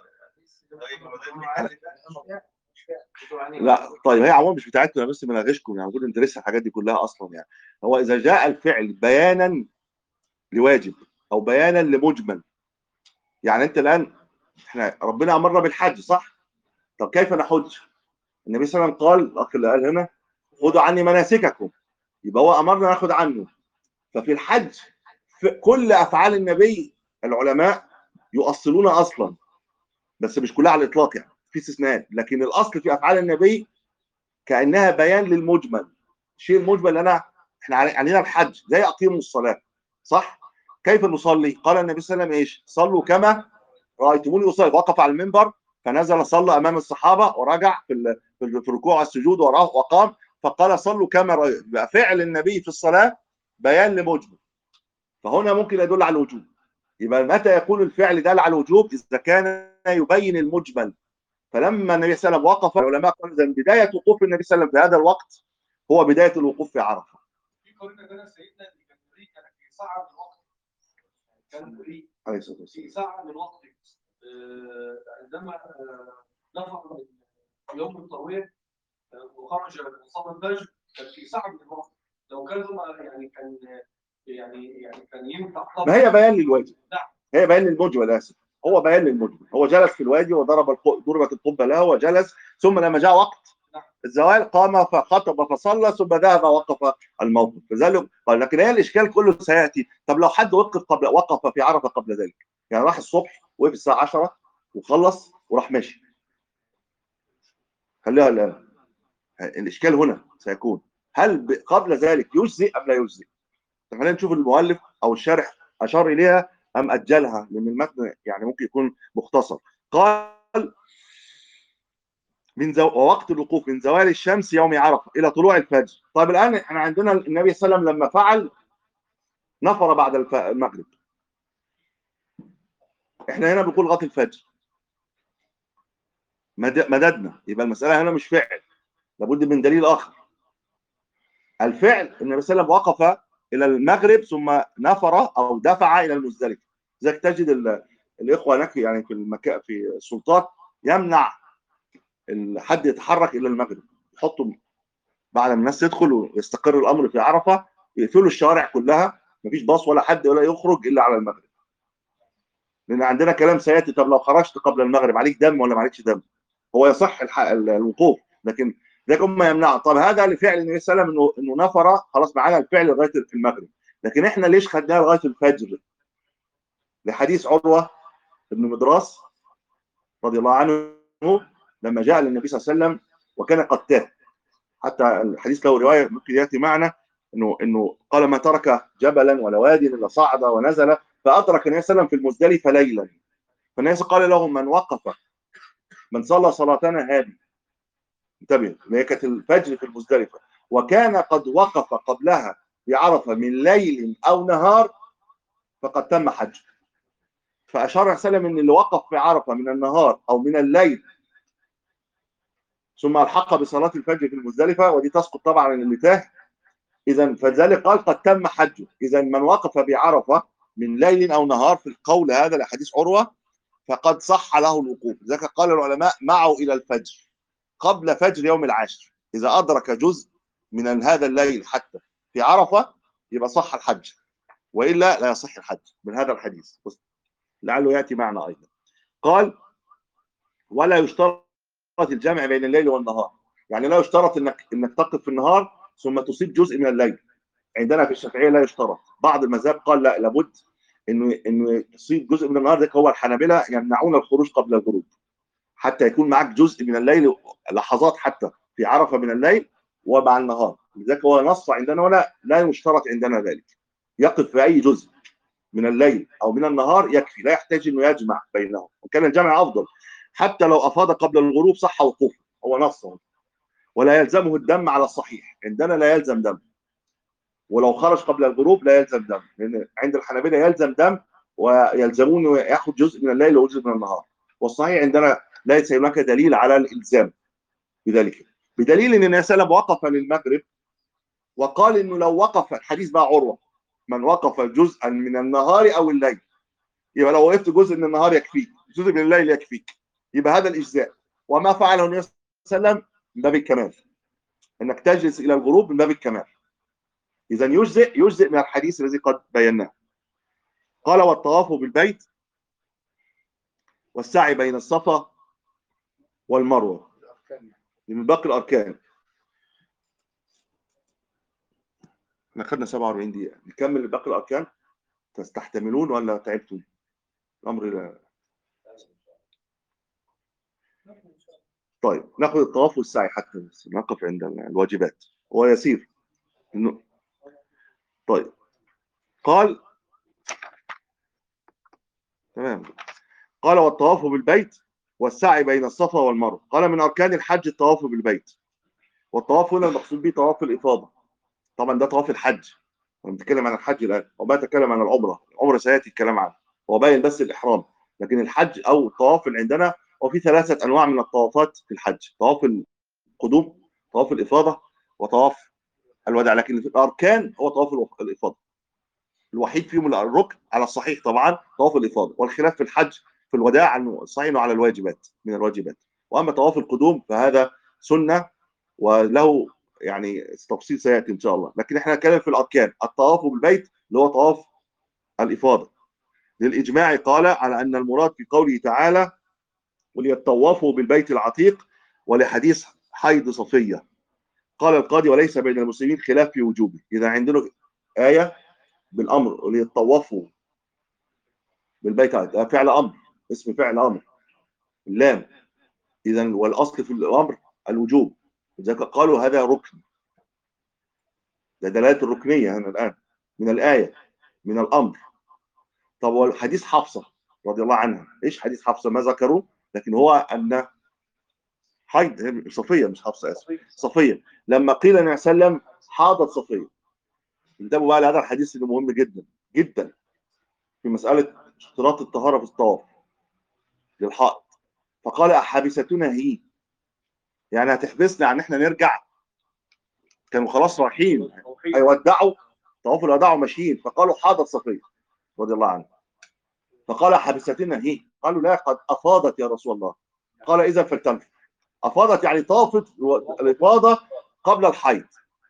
لا طيب، هي عموما مش بتاعتنا، بس بناقشكم يعني، المفروض ندرسها الحاجات دي كلها اصلا. يعني هو اذا جاء الفعل بيانا لواجب او بيانا لمجمل، يعني انت الان احنا ربنا امرنا بالحج صح؟ طب كيف نحج؟ النبي صلى الله عليه وسلم قال، الاخ اللي قال هنا خذوا عني مناسككم، يبقى هو امرنا ناخذ عنه. ففي الحج في كل افعال النبي العلماء يؤصلون اصلا، بس مش كلها على الاطلاق يعني، في استثناءات، لكن الاصل في افعال النبي كانها بيان للمجمل. الشيء المجمل اللي انا احنا علينا الحج زي اقيموا الصلاه صح؟ كيف نصلي؟ قال النبي صلى الله عليه وسلم ايش؟ صلوا كما رايتموني اصلي. وقف على المنبر فنزل صلى امام الصحابه ورجع في في الركوع والسجود وقام فقال صلوا كما رايتم. يبقى فعل النبي في الصلاه بيان لمجمل، فهنا ممكن يدل على الوجوب. يبقى متى يكون الفعل دال على الوجوب؟ اذا كان يبين المجمل. فلما النبي صلى الله عليه وسلم وقف، العلماء قالوا اذا بدايه وقوف النبي صلى الله عليه وسلم في هذا الوقت هو بدايه الوقوف في عرفه. في قولنا كده سيدنا اللي كان مريء كان في ساعه من وقت، كان مريء عليه الصلاه والسلام في ساعه من وقت عندما نفر من يوم الترويح وخرج وصلى الفجر، كان في ساعه من الوقت. لو كان يعني كان يعني يعني كان ينفع. ما هي بيان للواجب. نعم. هي بيان للمجمل، اسف، هو بيان للمجمل. هو جلس في الوادي وضرب الق... ضربت القبه له وجلس، ثم لما جاء وقت الزوال قام فخطب فصلى ثم ذهب وقف الموقف. لذلك قال، لكن هي الاشكال كله سياتي. طب لو حد وقف قبل وقف في عرفه قبل ذلك، يعني راح الصبح وقف الساعه عشرة وخلص وراح ماشي، خليها الان. الاشكال هنا سيكون هل قبل ذلك يجزئ ام لا يجزئ؟ خلينا نشوف المؤلف او الشارح اشار اليها ام اجلها، لان المتن يعني ممكن يكون مختصر. قال من زو... ووقت الوقوف من زوال الشمس يوم عرفه الى طلوع الفجر. طيب الان احنا عندنا النبي صلى الله عليه وسلم لما فعل نفر بعد الف... المغرب، احنا هنا بنقول لغايه الفجر مد... مددنا. يبقى المساله هنا مش فعل، لابد من دليل اخر. الفعل النبي صلى الله عليه وسلم وقف الى المغرب ثم نفر او دفع الى المزدلفه. لذلك تجد ال... الاخوه هناك يعني في المكان في السلطات يمنع حد يتحرك الى المغرب، يحطوا بعد ما الناس تدخل ويستقر الامر في عرفه يقفلوا الشوارع كلها، مفيش باص ولا حد ولا يخرج الا على المغرب، لان عندنا كلام سياتي. طب لو خرجت قبل المغرب عليك دم ولا ما عليكش دم؟ هو يصح الح... الوقوف، لكن ذاك هم يمنعوا. طب هذا لفعل النبي صلى الله عليه وسلم انه انه نفر خلاص معانا الفعل لغايه في المغرب، لكن احنا ليش خدناه لغايه الفجر؟ لحديث عروه بن مدراس رضي الله عنه لما جاء للنبي صلى الله عليه وسلم وكان قد تاه. حتى الحديث له روايه ممكن ياتي معنا انه انه قال ما ترك جبلا ولا وادي الا صعد ونزل، فادرك النبي صلى الله عليه وسلم في المزدلفه ليلا. فالناس قال له من وقف من صلى صلاتنا هذه، انتبه، اللي هي كانت الفجر في المزدلفه، وكان قد وقف قبلها بعرفه من ليل او نهار فقد تم حجه. فاشار عليه وسلم ان اللي وقف في عرفه من النهار او من الليل ثم الحق بصلاه الفجر في المزدلفه، ودي تسقط طبعا عن اللي تاه. اذا فذلك قال قد تم حجه. اذا من وقف بعرفه من ليل او نهار في القول هذا لحديث عروه فقد صح له الوقوف. لذلك قال العلماء معوا الى الفجر قبل فجر يوم العاشر. اذا ادرك جزء من هذا الليل حتى في عرفه يبقى صح الحج، والا لا يصح الحج من هذا الحديث، لعله ياتي معنا ايضا. قال ولا يشترط الجمع بين الليل والنهار، يعني لا يشترط انك انك تقف في النهار ثم تصيب جزء من الليل. عندنا في الشافعيه لا يشترط. بعض المذاهب قال لا، لابد انه انه تصيب جزء من النهار. ذلك هو الحنابلة يمنعون الخروج قبل الغروب حتى يكون معك جزء من الليل، لحظات حتى في عرفه من الليل ومع النهار. لذلك هو نص عندنا ولا لا يشترط عندنا ذلك. يقف في اي جزء من الليل او من النهار يكفي، لا يحتاج انه يجمع بينهم، وكان الجمع افضل. حتى لو افاض قبل الغروب صح وقوفه، هو نص. ولا يلزمه الدم على الصحيح، عندنا لا يلزم دم. ولو خرج قبل الغروب لا يلزم دم، لان عند الحنابلة يلزم دم ويلزمون ياخذ جزء من الليل وجزء من النهار. والصحيح عندنا ليس هناك دليل على الالزام بذلك، بدليل ان النبي صلى الله عليه وسلم وقف للمغرب وقال انه لو وقف، الحديث بقى عروه، من وقف جزءا من النهار او الليل، يبقى لو وقفت جزء من النهار يكفيك، جزء من الليل يكفيك، يبقى هذا الاجزاء. وما فعله النبي صلى الله عليه وسلم من باب الكمال، انك تجلس الى الغروب من باب الكمال. اذا يجزئ يجزئ من الحديث الذي قد بيناه. قال والطواف بالبيت والسعي بين الصفا والمروه من باقي الاركان. احنا خدنا سبعة وأربعين دقيقه، نكمل باقي الاركان. تستحتملون ولا تعبتم؟ الامر لا. طيب ناخذ الطواف والسعي حتى بس نقف عند الواجبات، هو يسير. طيب قال تمام. قال والطواف بالبيت والسعي بين الصفا والمروه. قال من اركان الحج الطواف بالبيت. والطواف هنا المقصود به طواف الافاضه، طبعا ده طواف الحج. بنتكلم عن الحج الان وما نتكلم عن العمره. العمره سياتي الكلام عنه، هو باين بس الاحرام. لكن الحج او الطواف اللي عندنا، وفي ثلاثه انواع من الطوافات في الحج: طواف القدوم، طواف الافاضه، وطواف الوداع. لكن في الاركان هو طواف الافاضه الوحيد فيهم الركن على الصحيح طبعا طواف الافاضه، والخلاف في الحج في الوداع انه الصحيح على الواجبات من الواجبات. واما طواف القدوم فهذا سنه وله يعني تفصيل سياتي ان شاء الله. لكن احنا نتكلم في الاركان. الطواف بالبيت اللي هو طواف الافاضه، للاجماع قال على ان المراد في قوله تعالى وليطوفوا بالبيت العتيق، ولحديث حيض صفيه. قال القاضي وليس بين المسلمين خلاف في وجوبه. اذا عندنا ايه بالامر وليطوفوا بالبيت العتيق، فعل امر، اسم فعل امر، اللام. اذا والاصل في الامر الوجوب، لذلك قالوا هذا ركن. ده دلاله الركنيه هنا الان من الايه، من الامر. طب والحديث حفصه رضي الله عنها، ايش حديث حفصه؟ ما ذكروا، لكن هو ان حيض صفيه، مش حفصه، اسف، صفيه. لما قيل النبي صلى الله عليه وسلم حاضت صفيه، انتبهوا بقى لهذا الحديث اللي مهم جدا جدا في مساله اشتراط الطهاره في الطواف للحائض. فقال احبستنا هي، يعني هتحبسنا عن احنا نرجع؟ كانوا خلاص رايحين هيودعوا طواف الوداع وماشيين، فقالوا حاضت صفيه رضي الله عنها. فقال حبستنا هي، قالوا لا قد افاضت يا رسول الله. قال اذا فلتنفذ. افاضت يعني طافت الافاضه قبل الحيض.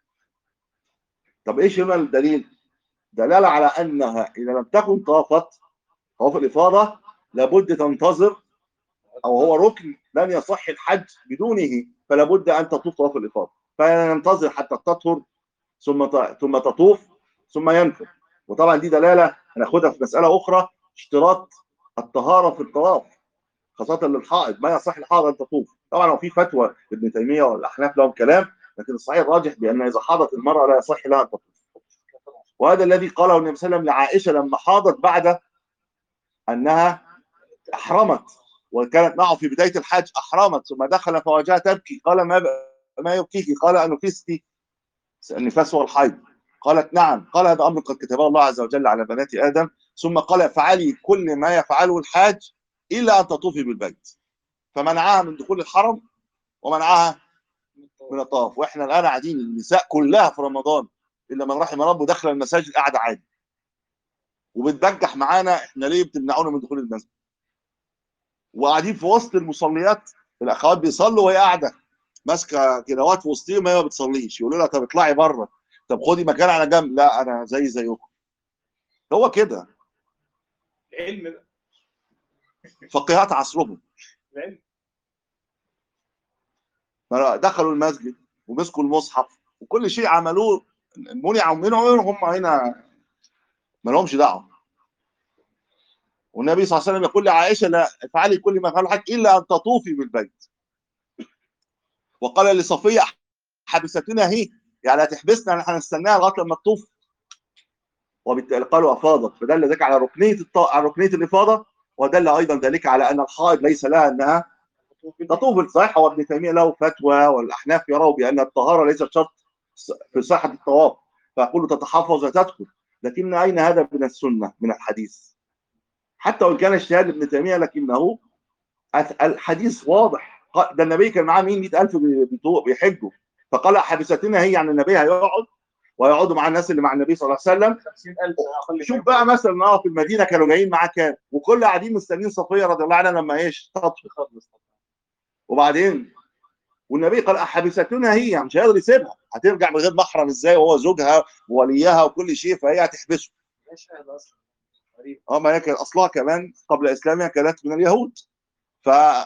طب ايش هنا الدليل؟ دلاله على انها اذا لم تكن طافت طواف الافاضه لابد تنتظر، او هو ركن لن يصح الحج بدونه، فلا بد ان تطوف طواف الافاضه. فننتظر حتى تطهر ثم ثم تطوف ثم ينفذ. وطبعا دي دلاله هناخدها في مساله اخرى، اشتراط الطهاره في الطواف خاصه للحائض. ما يصح الحائض ان تطوف. طبعا هو في فتوى ابن تيميه والاحناف لهم كلام، لكن الصحيح الراجح بان اذا حاضت المراه لا يصح لها ان تطوف. وهذا الذي قاله النبي صلى الله عليه وسلم لعائشه لما حاضت بعد انها احرمت، وكانت معه في بدايه الحج، احرمت ثم دخل فوجدها تبكي. قال ما ما يبكيك؟ قال ان نفستي النفاس هو الحيض. قالت نعم. قال هذا امر قد كتبه الله عز وجل على بنات ادم. ثم قال افعلي كل ما يفعله الحاج الا ان تطوفي بالبيت. فمنعها من دخول الحرم ومنعها من الطواف. واحنا الان قاعدين النساء كلها في رمضان الا من رحم ربه داخله المساجد قاعده عادي وبتبجح معانا، احنا ليه بتمنعونا من دخول المسجد؟ وقاعدين في وسط المصليات الاخوات بيصلوا وهي قاعده ماسكه كدوات في وسطهم، هي ما بتصليش، يقولوا لها طب اطلعي بره، طب خدي مكان على جنب، لا انا زي زيكم. هو كده العلم بقى. فقيهات عصرهم. العلم. دخلوا المسجد ومسكوا المصحف وكل شيء عملوه، منعوا منهم، هم هنا ما لهمش دعوه. والنبي صلى الله عليه وسلم يقول لعائشه لا افعلي كل ما فعل حج الا ان تطوفي بالبيت. وقال لصفيه حبستنا هي، يعني هتحبسنا احنا هنستناها لغايه لما تطوف. وبالتالي قالوا افاضت، فدل ذلك على ركنيه الط... على ركنيه الافاضه، ودل ايضا ذلك على ان الحائض ليس لها انها تطوف. صحيح هو ابن تيميه له فتوى والاحناف يروا بان الطهاره ليست شرط في صحه الطواف، فيقولوا تتحفظ وتدخل، لكن اين هذا من السنه من الحديث؟ حتى وان كان اجتهاد ابن تيميه لكنه الحديث واضح. ده النبي كان معاه مين؟ مئة ألف بيحجوا، فقال حبستنا هي، يعني النبي هيقعد ويقعدوا مع الناس اللي مع النبي صلى الله عليه وسلم خمسين ألف اقل. شوف بقى مثلا اه في المدينه كانوا جايين معاه كام، وكل قاعدين مستنيين صفيه رضي الله عنها لما ايش تطفي خالص. وبعدين والنبي قال حبستنا هي، يعني مش هيقدر يسيبها، هترجع من غير محرم ازاي وهو زوجها ووليها وكل شيء، فهي هتحبسه. ايش هذا اصلا؟ غريب. اه ما هي كان اصلها كمان قبل اسلامها كانت من اليهود. ف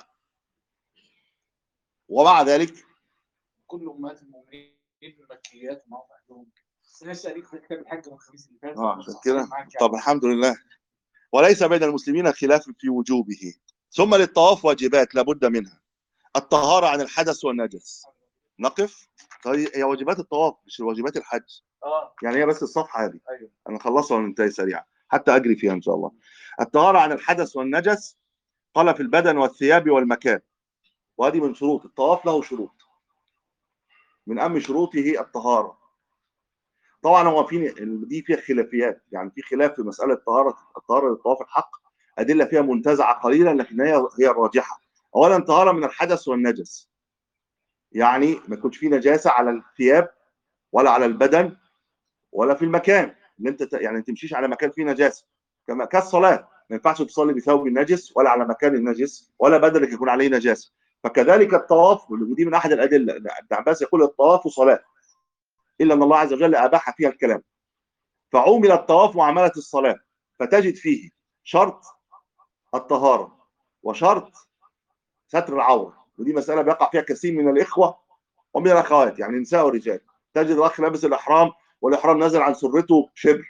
ومع ذلك كل امهات المؤمنين مكيات ومعهم اهلهم. بس انا لسه قريت في كتاب الحج من الخميس اللي فات. اه عشان كده طب الحمد لله. وليس بين المسلمين خلاف في وجوبه. ثم للطواف واجبات لابد منها. الطهاره عن الحدث والنجس. نقف. طيب هي واجبات الطواف مش واجبات الحج. اه يعني هي بس الصفحه هذه. ايوه. انا خلصها وننتهي سريعا حتى اجري فيها ان شاء الله. الطهاره عن الحدث والنجس قال في البدن والثياب والمكان. وهذه من شروط الطواف، له شروط من اهم شروطه الطهاره. طبعا هو في دي فيها خلافيات، يعني في خلاف في مساله طهاره الطهاره للطواف الحق، ادله فيها منتزعه قليلا لكن هي هي الراجحه. اولا طهاره من الحدث والنجس، يعني ما يكونش في نجاسه على الثياب ولا على البدن ولا في المكان اللي انت يعني ما تمشيش على مكان فيه نجاسه، كما كالصلاه ما ينفعش تصلي بثوب نجس ولا على مكان النجس ولا بدنك يكون عليه نجاسه. فكذلك الطواف، ودي من احد الادله، ابن عباس يقول الطواف صلاه الا ان الله عز وجل اباح فيها الكلام، فعومل الطواف معامله الصلاه، فتجد فيه شرط الطهاره وشرط ستر العوره. ودي مساله بيقع فيها كثير من الاخوه ومن الاخوات، يعني نساء ورجال. تجد الاخ لابس الاحرام والاحرام نازل عن سرته شبر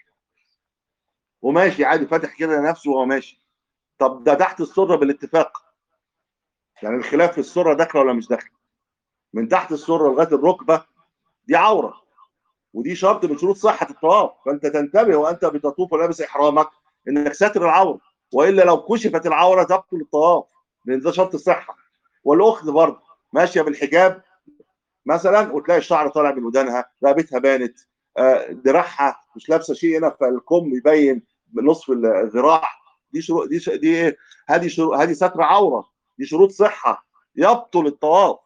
وماشي عادي فاتح كده نفسه وهو ماشي. طب ده تحت السره بالاتفاق، يعني الخلاف في السره داخله ولا مش داخله. من تحت السره لغايه الركبه دي عوره، ودي شرط من شروط صحه الطواف، فانت تنتبه وانت بتطوف ولابس احرامك انك ساتر العوره، والا لو كشفت العوره تبطل الطواف، لان ده شرط الصحه. والاخت برضه ماشيه بالحجاب مثلا وتلاقي الشعر طالع من ودانها، رقبتها بانت، آه، دراعها مش لابسه شيء هنا فالكم يبين نصف الذراع، دي شروط، دي ش... دي ايه؟ هذه شروط، هذه ستر عوره، دي شروط صحه يبطل الطواف،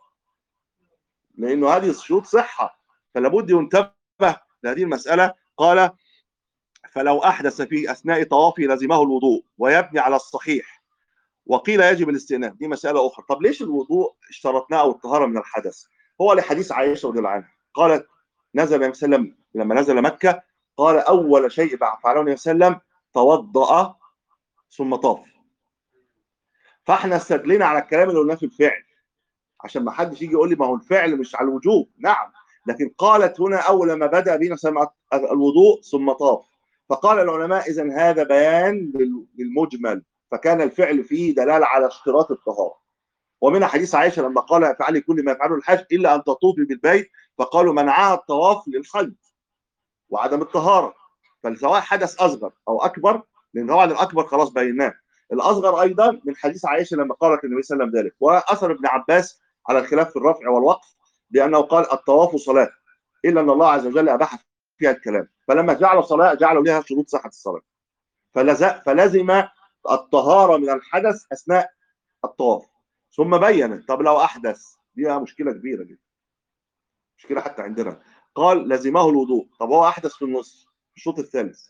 لانه هذه شروط صحه، فلا بد ينتبه لهذه المساله. قال فلو احدث في اثناء طوافه لزمه الوضوء ويبني على الصحيح، وقيل يجب الاستئناف، دي مساله اخرى. طب ليش الوضوء اشترطناه او الطهاره من الحدث؟ هو لحديث عائشه رضي الله عنها قالت نزل النبي صلى الله عليه وسلم لما نزل مكه، قال اول شيء فعله النبي صلى الله عليه وسلم توضأ ثم طاف. فاحنا استدلنا على الكلام اللي قلناه في الفعل عشان ما حدش يجي يقول لي ما هو الفعل مش على الوجوب، نعم، لكن قالت هنا اول ما بدا بنا الوضوء ثم طاف، فقال العلماء اذا هذا بيان للمجمل، فكان الفعل فيه دلاله على اشتراط الطهاره. ومن حديث عائشه لما قال افعلي كل ما يفعله الحاج الا ان تطوفي بالبيت، فقالوا منعها الطواف للخلد وعدم الطهاره، فسواء حدث اصغر او اكبر، لان طبعا الاكبر خلاص بيناه، الاصغر ايضا من حديث عائشه لما قالت النبي صلى الله عليه وسلم ذلك. واثر ابن عباس على الخلاف في الرفع والوقف بانه قال الطواف صلاه الا ان الله عز وجل اباح فيها الكلام، فلما جعلوا صلاه جعلوا لها شروط صحه الصلاه، فلزم الطهاره من الحدث اثناء الطواف. ثم بين طب لو احدث دي مشكله كبيره جدا، مشكله حتى عندنا. قال لزمه الوضوء، طب هو احدث في النص في الشوط الثالث،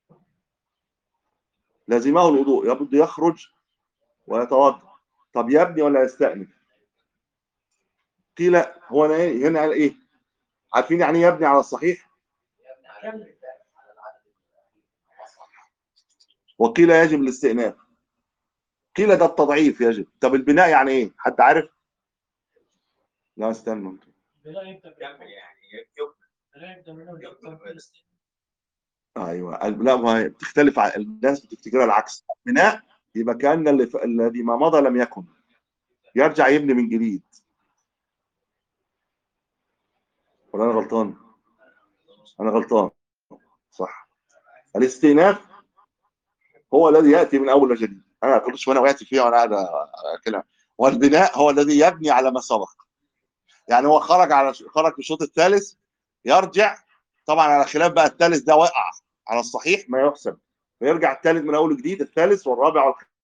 لزمه الوضوء، يبد يخرج ويتوضا، طب يبني ولا يستأنف؟ قيل هو هنا قال ايه؟ عارفين يعني ايه يبني على الصحيح؟ وقيل يجب الاستئناف. قيل ده التضعيف يجب. طب البناء يعني ايه؟ حد عارف؟ لا استنوا انتوا. البناء يبدأ كمل يعني يكمل البناء يبدأ من أول يكمل يبدأ بالاستئناف. ايوه البناء، ما هي بتختلف على الناس، بتفتكرها العكس. البناء يبقى كأن اللي ف... الذي ما مضى لم يكن، يرجع يبني من جديد. ولا انا غلطان؟ انا غلطان صح. الاستئناف هو الذي ياتي من اول وجديد. انا كل شويه انا وقعت فيها وانا قاعد كده. والبناء هو الذي يبني على ما سبق. يعني هو خرج على خرج في الشوط الثالث، يرجع طبعا على خلاف بقى الثالث ده وقع على الصحيح ما يحسب، فيرجع الثالث من اول جديد، الثالث والرابع